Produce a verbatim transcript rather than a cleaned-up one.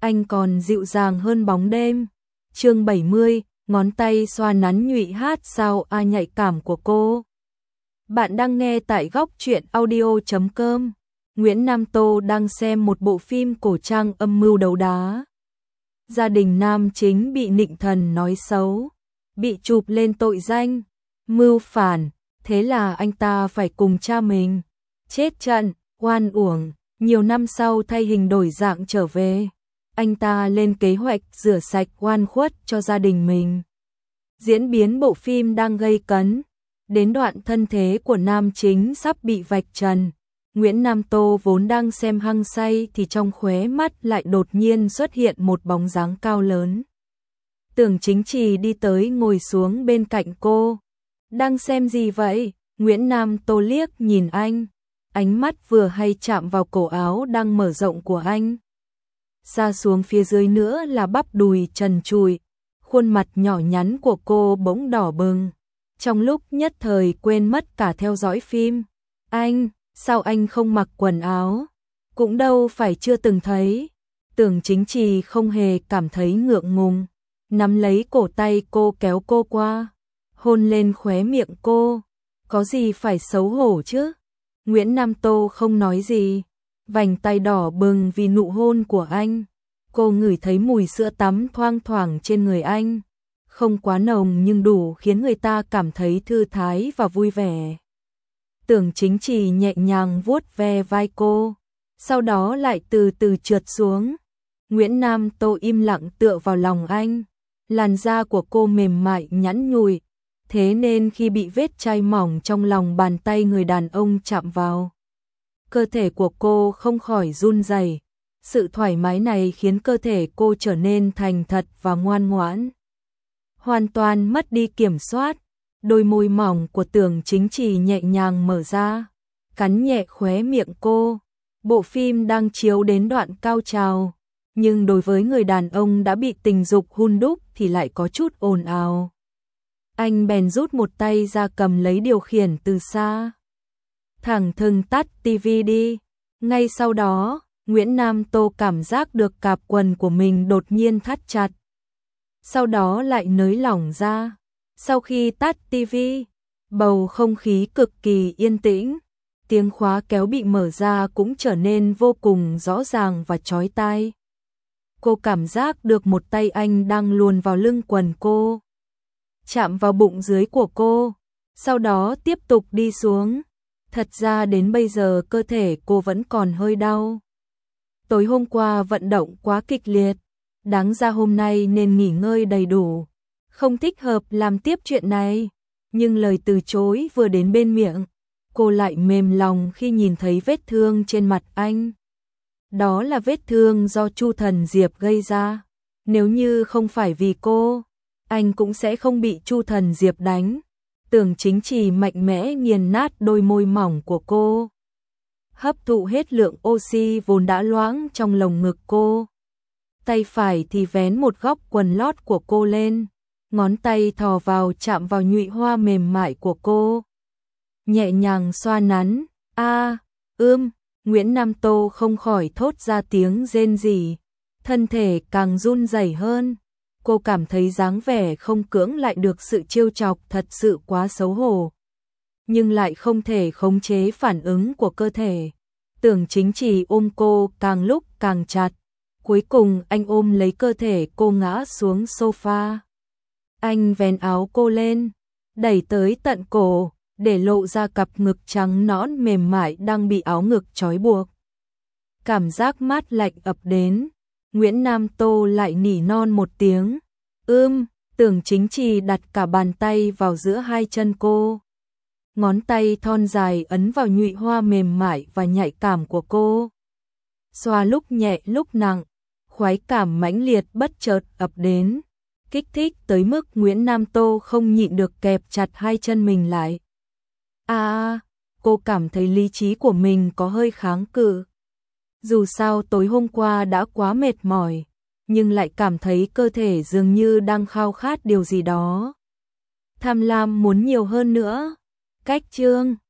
anh còn dịu dàng hơn bóng đêm. Chương bảy mươi, ngón tay xoa nắn nhụy hát sao a nhạy cảm của cô. Bạn đang nghe tại góc truyện audio chấm com. Nguyễn Nam Tô đang xem một bộ phim cổ trang âm mưu đấu đá. Gia đình nam chính bị nịnh thần nói xấu, bị chụp lên tội danh mưu phản, thế là anh ta phải cùng cha mình chết trận, oan uổng. Nhiều năm sau thay hình đổi dạng trở về, anh ta lên kế hoạch rửa sạch oan khuất cho gia đình mình. Diễn biến bộ phim đang gây cấn, đến đoạn thân thế của nam chính sắp bị vạch trần. Nguyễn Nam Tô vốn đang xem hăng say thì trong khóe mắt lại đột nhiên xuất hiện một bóng dáng cao lớn. Tưởng Chính Trì đi tới ngồi xuống bên cạnh cô. Đang xem gì vậy? Nguyễn Nam Tô liếc nhìn anh, ánh mắt vừa hay chạm vào cổ áo đang mở rộng của anh. Xa xuống phía dưới nữa là bắp đùi trần trụi, khuôn mặt nhỏ nhắn của cô bỗng đỏ bừng. Trong lúc nhất thời quên mất cả theo dõi phim. Anh, sao anh không mặc quần áo? Cũng đâu phải chưa từng thấy. Tưởng Chính Trì không hề cảm thấy ngượng ngùng, nắm lấy cổ tay cô kéo cô qua, hôn lên khóe miệng cô. Có gì phải xấu hổ chứ? Nguyễn Nam Tô không nói gì, vành tay đỏ bừng vì nụ hôn của anh. Cô ngửi thấy mùi sữa tắm thoang thoảng trên người anh, không quá nồng nhưng đủ khiến người ta cảm thấy thư thái và vui vẻ. Tưởng Chính Trì nhẹ nhàng vuốt ve vai cô, sau đó lại từ từ trượt xuống. Nguyễn Nam Tô im lặng tựa vào lòng anh, làn da của cô mềm mại nhẵn nhụi, thế nên khi bị vết chai mỏng trong lòng bàn tay người đàn ông chạm vào, cơ thể của cô không khỏi run rẩy. Sự thoải mái này khiến cơ thể cô trở nên thành thật và ngoan ngoãn, hoàn toàn mất đi kiểm soát. Đôi môi mỏng của Tưởng Chính Trì nhẹ nhàng mở ra, cắn nhẹ khóe miệng cô. Bộ phim đang chiếu đến đoạn cao trào, nhưng đối với người đàn ông đã bị tình dục hun đúc thì lại có chút ồn ào. Anh bèn rút một tay ra cầm lấy điều khiển từ xa, thẳng thừng tắt tivi đi. Ngay sau đó, Nguyễn Nam Tô cảm giác được cạp quần của mình đột nhiên thắt chặt, sau đó lại nới lỏng ra. Sau khi tắt tivi, bầu không khí cực kỳ yên tĩnh, tiếng khóa kéo bị mở ra cũng trở nên vô cùng rõ ràng và chói tai. Cô cảm giác được một tay anh đang luồn vào lưng quần cô, chạm vào bụng dưới của cô, sau đó tiếp tục đi xuống. Thật ra đến bây giờ cơ thể cô vẫn còn hơi đau. Tối hôm qua vận động quá kịch liệt, đáng ra hôm nay nên nghỉ ngơi đầy đủ, không thích hợp làm tiếp chuyện này. Nhưng lời từ chối vừa đến bên miệng, cô lại mềm lòng khi nhìn thấy vết thương trên mặt anh. Đó là vết thương do Chu Thần Diệp gây ra. Nếu như không phải vì cô, anh cũng sẽ không bị Chu Thần Diệp đánh. Tưởng Chính Trì mạnh mẽ nghiền nát đôi môi mỏng của cô, hấp thụ hết lượng oxy vốn đã loãng trong lồng ngực cô. Tay phải thì vén một góc quần lót của cô lên, ngón tay thò vào chạm vào nhụy hoa mềm mại của cô, nhẹ nhàng xoa nắn. A, ưm, Nguyễn Nam Tô không khỏi thốt ra tiếng rên rỉ, thân thể càng run rẩy hơn. Cô cảm thấy dáng vẻ không cưỡng lại được sự trêu chọc thật sự quá xấu hổ, nhưng lại không thể khống chế phản ứng của cơ thể. Tưởng Chính Trì ôm cô càng lúc càng chặt, cuối cùng anh ôm lấy cơ thể cô ngã xuống sofa. Anh vén áo cô lên, đẩy tới tận cổ, để lộ ra cặp ngực trắng nõn mềm mại đang bị áo ngực trói buộc. Cảm giác mát lạnh ập đến, Nguyễn Nam Tô lại nỉ non một tiếng. Ưm, Tưởng Chính Trì đặt cả bàn tay vào giữa hai chân cô, ngón tay thon dài ấn vào nhụy hoa mềm mại và nhạy cảm của cô, xoa lúc nhẹ lúc nặng. Khoái cảm mãnh liệt bất chợt ập đến, kích thích tới mức Nguyễn Nam Tô không nhịn được kẹp chặt hai chân mình lại. À, cô cảm thấy lý trí của mình có hơi kháng cự. Dù sao tối hôm qua đã quá mệt mỏi, nhưng lại cảm thấy cơ thể dường như đang khao khát điều gì đó. Tham lam muốn nhiều hơn nữa. Cách chương